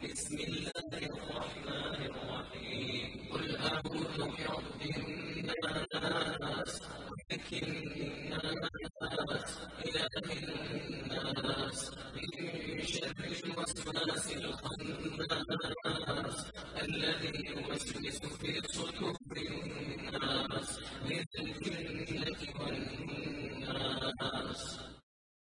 بسم الله الرحمن الرحيم قل أعوذ برب الناس ملك الناس إله الناس من شر الوسواس الخناس الذي يوسوس